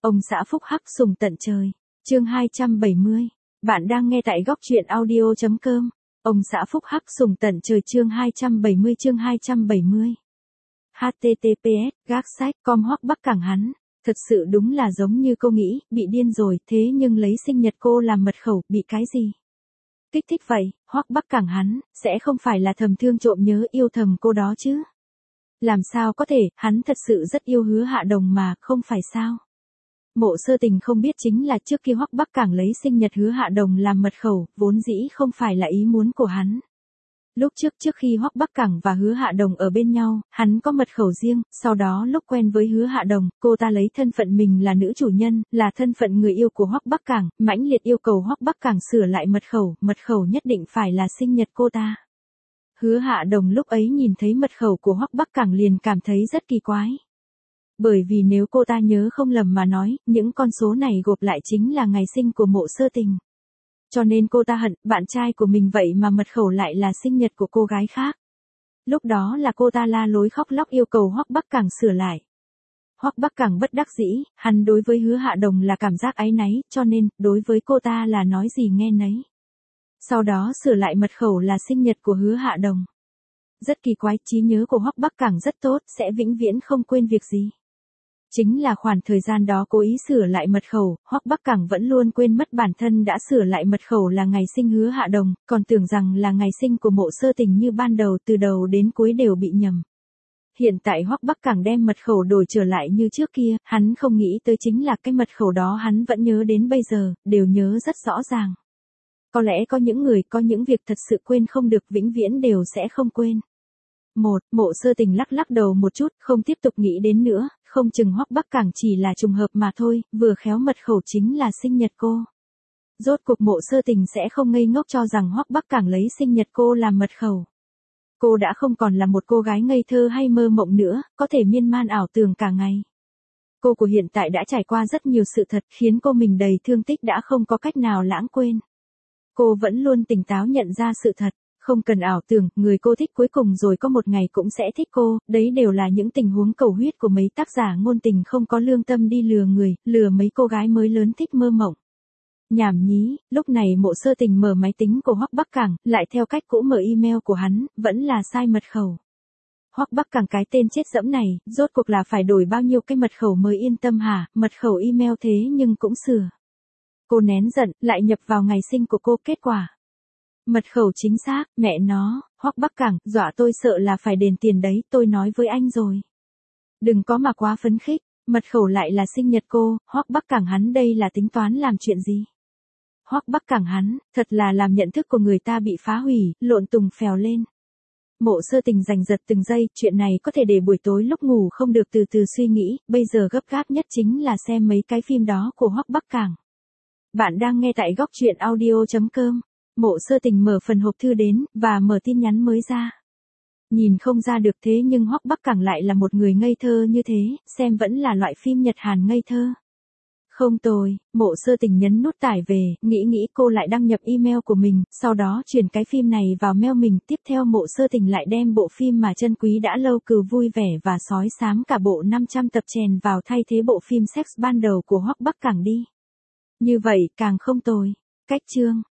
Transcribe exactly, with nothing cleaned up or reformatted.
Ông xã phúc hắc sùng tận trời. Chương hai trăm bảy mươi. Bạn đang nghe tại góc truyện audio chấm com. Ông xã phúc hắc sùng tận trời chương hai trăm bảy mươi chương hai trăm bảy mươi. H T T P S gác sách com Hoắc Bắc Cảng hắn. Thật sự đúng là giống như cô nghĩ, bị điên rồi, thế nhưng lấy sinh nhật cô làm mật khẩu, bị cái gì? Kích thích vậy, Hoắc Bắc Cảng hắn, sẽ không phải là thầm thương trộm nhớ yêu thầm cô đó chứ? Làm sao có thể, hắn thật sự rất yêu Hứa Hạ Đồng mà, không phải sao? Mộ Sơ Tình không biết chính là trước kia Hoắc Bắc Cảng lấy sinh nhật Hứa Hạ Đồng làm mật khẩu, vốn dĩ không phải là ý muốn của hắn. Lúc trước trước khi Hoắc Bắc Cảng và Hứa Hạ Đồng ở bên nhau, hắn có mật khẩu riêng, sau đó lúc quen với Hứa Hạ Đồng, cô ta lấy thân phận mình là nữ chủ nhân, là thân phận người yêu của Hoắc Bắc Cảng, mãnh liệt yêu cầu Hoắc Bắc Cảng sửa lại mật khẩu, mật khẩu nhất định phải là sinh nhật cô ta. Hứa Hạ Đồng lúc ấy nhìn thấy mật khẩu của Hoắc Bắc Cảng liền cảm thấy rất kỳ quái. Bởi vì nếu cô ta nhớ không lầm mà nói, những con số này gộp lại chính là ngày sinh của Mộ Sơ Tình. Cho nên cô ta hận, bạn trai của mình vậy mà mật khẩu lại là sinh nhật của cô gái khác. Lúc đó là cô ta la lối khóc lóc yêu cầu Hoắc Bắc Cảng sửa lại. Hoắc Bắc Cảng bất đắc dĩ, hắn đối với Hứa Hạ Đồng là cảm giác áy náy, cho nên, đối với cô ta là nói gì nghe nấy. Sau đó sửa lại mật khẩu là sinh nhật của Hứa Hạ Đồng. Rất kỳ quái, trí nhớ của Hoắc Bắc Cảng rất tốt, sẽ vĩnh viễn không quên việc gì. Chính là khoảng thời gian đó cố ý sửa lại mật khẩu, Hoắc Bắc Cảng vẫn luôn quên mất bản thân đã sửa lại mật khẩu là ngày sinh Hứa Hạ Đồng, còn tưởng rằng là ngày sinh của Mộ Sơ Tình như ban đầu, từ đầu đến cuối đều bị nhầm. Hiện tại Hoắc Bắc Cảng đem mật khẩu đổi trở lại như trước kia, hắn không nghĩ tới chính là cái mật khẩu đó hắn vẫn nhớ đến bây giờ, đều nhớ rất rõ ràng. Có lẽ có những người, có những việc thật sự quên không được vĩnh viễn đều sẽ không quên. Một, Mộ Sơ Tình lắc lắc đầu một chút, không tiếp tục nghĩ đến nữa, không chừng Hoắc Bắc Cảng chỉ là trùng hợp mà thôi, vừa khéo mật khẩu chính là sinh nhật cô. Rốt cuộc Mộ Sơ Tình sẽ không ngây ngốc cho rằng Hoắc Bắc Cảng lấy sinh nhật cô làm mật khẩu. Cô đã không còn là một cô gái ngây thơ hay mơ mộng nữa, có thể miên man ảo tưởng cả ngày. Cô của hiện tại đã trải qua rất nhiều sự thật, khiến cô mình đầy thương tích đã không có cách nào lãng quên. Cô vẫn luôn tỉnh táo nhận ra sự thật. Không cần ảo tưởng, người cô thích cuối cùng rồi có một ngày cũng sẽ thích cô, đấy đều là những tình huống cầu huyết của mấy tác giả ngôn tình không có lương tâm đi lừa người, lừa mấy cô gái mới lớn thích mơ mộng. Nhảm nhí, lúc này Mộ Sơ Tình mở máy tính của Hoắc Bắc Cảng, lại theo cách cũ mở email của hắn, vẫn là sai mật khẩu. Hoắc Bắc Cảng cái tên chết dẫm này, rốt cuộc là phải đổi bao nhiêu cái mật khẩu mới yên tâm hả, mật khẩu email thế nhưng cũng sửa. Cô nén giận, lại nhập vào ngày sinh của cô, kết quả. Mật khẩu chính xác, mẹ nó, Hoắc Bắc Cảng, dọa tôi sợ là phải đền tiền đấy, tôi nói với anh rồi. Đừng có mà quá phấn khích, mật khẩu lại là sinh nhật cô, Hoắc Bắc Cảng hắn đây là tính toán làm chuyện gì? Hoắc Bắc Cảng hắn, thật là làm nhận thức của người ta bị phá hủy, lộn tùng phèo lên. Mộ Sơ Tình giành giật từng giây, chuyện này có thể để buổi tối lúc ngủ không được từ từ suy nghĩ, bây giờ gấp gáp nhất chính là xem mấy cái phim đó của Hoắc Bắc Cảng. Bạn đang nghe tại góc truyện audio chấm com. Mộ Sơ Tình mở phần hộp thư đến, và mở tin nhắn mới ra. Nhìn không ra được thế nhưng Hoắc Bắc Cảng lại là một người ngây thơ như thế, xem vẫn là loại phim Nhật Hàn ngây thơ. Không tồi, Mộ Sơ Tình nhấn nút tải về, nghĩ nghĩ cô lại đăng nhập email của mình, sau đó chuyển cái phim này vào mail mình, tiếp theo Mộ Sơ Tình lại đem bộ phim mà chân quý đã lâu cừu vui vẻ và sói xám cả bộ năm trăm tập chèn vào thay thế bộ phim sex ban đầu của Hoắc Bắc Cảng đi. Như vậy, càng không tồi. Cách chương.